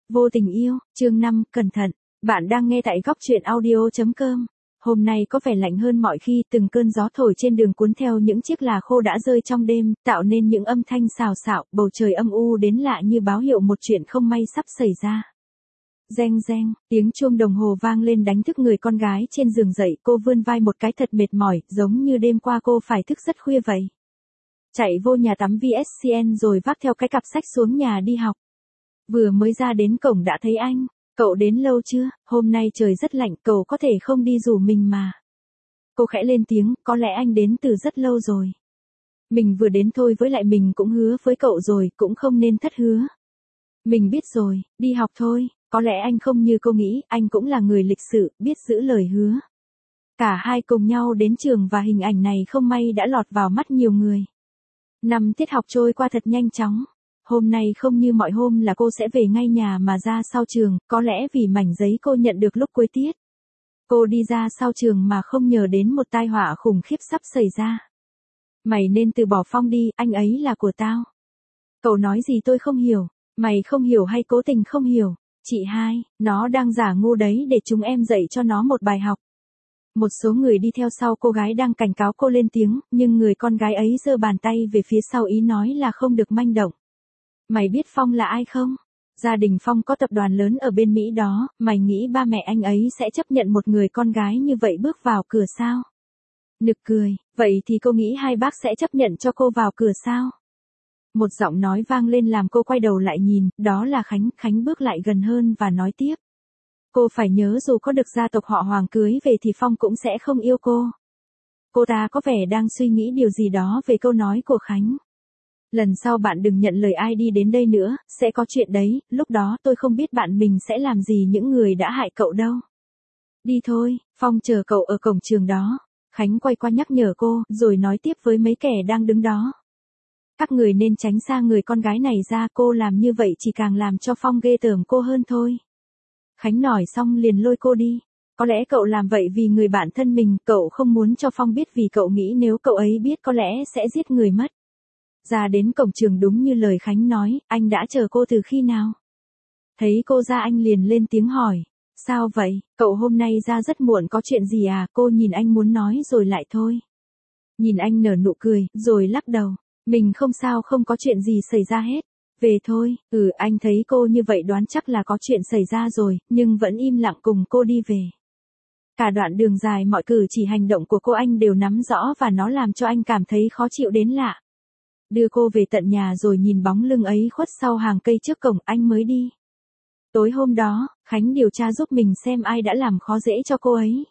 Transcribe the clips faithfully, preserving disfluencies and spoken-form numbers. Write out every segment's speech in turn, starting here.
Vô tình yêu, chương năm, cẩn thận. Bạn đang nghe tại góc truyện audio chấm com. Hôm nay có vẻ lạnh hơn mọi khi, từng cơn gió thổi trên đường cuốn theo những chiếc lá khô đã rơi trong đêm, tạo nên những âm thanh xào xạo, bầu trời âm u đến lạ như báo hiệu một chuyện không may sắp xảy ra. Reng reng, tiếng chuông đồng hồ vang lên đánh thức người con gái trên giường dậy, cô vươn vai một cái thật mệt mỏi, giống như đêm qua cô phải thức rất khuya vậy. Chạy vô nhà tắm vê ét xê en rồi vác theo cái cặp sách xuống nhà đi học. Vừa mới ra đến cổng đã thấy anh. Cậu đến lâu chưa? Hôm nay trời rất lạnh, cậu có thể không đi rủ mình mà. Cô khẽ lên tiếng, có lẽ anh đến từ rất lâu rồi. Mình vừa đến thôi, với lại mình cũng hứa với cậu rồi, cũng không nên thất hứa. Mình biết rồi, đi học thôi. Có lẽ anh không như cô nghĩ, anh cũng là người lịch sự, biết giữ lời hứa. Cả hai cùng nhau đến trường và hình ảnh này không may đã lọt vào mắt nhiều người. Năm tiết học trôi qua thật nhanh chóng. Hôm nay không như mọi hôm là cô sẽ về ngay nhà mà ra sau trường, có lẽ vì mảnh giấy cô nhận được lúc cuối tiết. Cô đi ra sau trường mà không nhờ đến một tai họa khủng khiếp sắp xảy ra. Mày nên từ bỏ Phong đi, anh ấy là của tao. Cậu nói gì tôi không hiểu, mày không hiểu hay cố tình không hiểu? Chị hai, nó đang giả ngu đấy, để chúng em dạy cho nó một bài học. Một số người đi theo sau cô gái đang cảnh cáo cô lên tiếng, nhưng người con gái ấy giơ bàn tay về phía sau ý nói là không được manh động. Mày biết Phong là ai không? Gia đình Phong có tập đoàn lớn ở bên Mỹ đó, mày nghĩ ba mẹ anh ấy sẽ chấp nhận một người con gái như vậy bước vào cửa sao? Nực cười, vậy thì cô nghĩ hai bác sẽ chấp nhận cho cô vào cửa sao? Một giọng nói vang lên làm cô quay đầu lại nhìn, đó là Khánh. Khánh bước lại gần hơn và nói tiếp. Cô phải nhớ dù có được gia tộc họ Hoàng cưới về thì Phong cũng sẽ không yêu cô. Cô ta có vẻ đang suy nghĩ điều gì đó về câu nói của Khánh. Lần sau bạn đừng nhận lời ai đi đến đây nữa, sẽ có chuyện đấy, lúc đó tôi không biết bạn mình sẽ làm gì những người đã hại cậu đâu. Đi thôi, Phong chờ cậu ở cổng trường đó. Khánh quay qua nhắc nhở cô, rồi nói tiếp với mấy kẻ đang đứng đó. Các người nên tránh xa người con gái này ra, cô làm như vậy chỉ càng làm cho Phong ghê tởm cô hơn thôi. Khánh nói xong liền lôi cô đi. Có lẽ cậu làm vậy vì người bạn thân mình, cậu không muốn cho Phong biết vì cậu nghĩ nếu cậu ấy biết có lẽ sẽ giết người mất. Ra đến cổng trường đúng như lời Khánh nói, anh đã chờ cô từ khi nào? Thấy cô ra anh liền lên tiếng hỏi. Sao vậy, cậu hôm nay ra rất muộn, có chuyện gì à? Cô nhìn anh muốn nói rồi lại thôi. Nhìn anh nở nụ cười, rồi lắc đầu. Mình không sao, không có chuyện gì xảy ra hết. Về thôi, ừ anh thấy cô như vậy đoán chắc là có chuyện xảy ra rồi, nhưng vẫn im lặng cùng cô đi về. Cả đoạn đường dài mọi cử chỉ hành động của cô anh đều nắm rõ và nó làm cho anh cảm thấy khó chịu đến lạ. Đưa cô về tận nhà rồi nhìn bóng lưng ấy khuất sau hàng cây trước cổng anh mới đi. Tối hôm đó, Khánh điều tra giúp mình xem ai đã làm khó dễ cho cô ấy.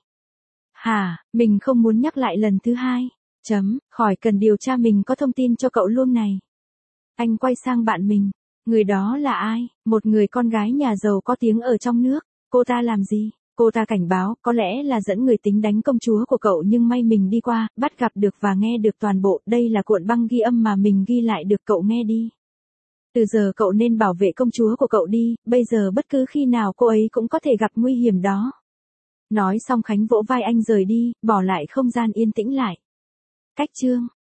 Hả, mình không muốn nhắc lại lần thứ hai. Chấm, khỏi cần điều tra, mình có thông tin cho cậu luôn này. Anh quay sang bạn mình. Người đó là ai? Một người con gái nhà giàu có tiếng ở trong nước. Cô ta làm gì? Cô ta cảnh báo, có lẽ là dẫn người tính đánh công chúa của cậu, nhưng may mình đi qua, bắt gặp được và nghe được toàn bộ. Đây là cuộn băng ghi âm mà mình ghi lại được, cậu nghe đi. Từ giờ cậu nên bảo vệ công chúa của cậu đi, bây giờ bất cứ khi nào cô ấy cũng có thể gặp nguy hiểm đó. Nói xong Khánh vỗ vai anh rời đi, bỏ lại không gian yên tĩnh lại. Cách chương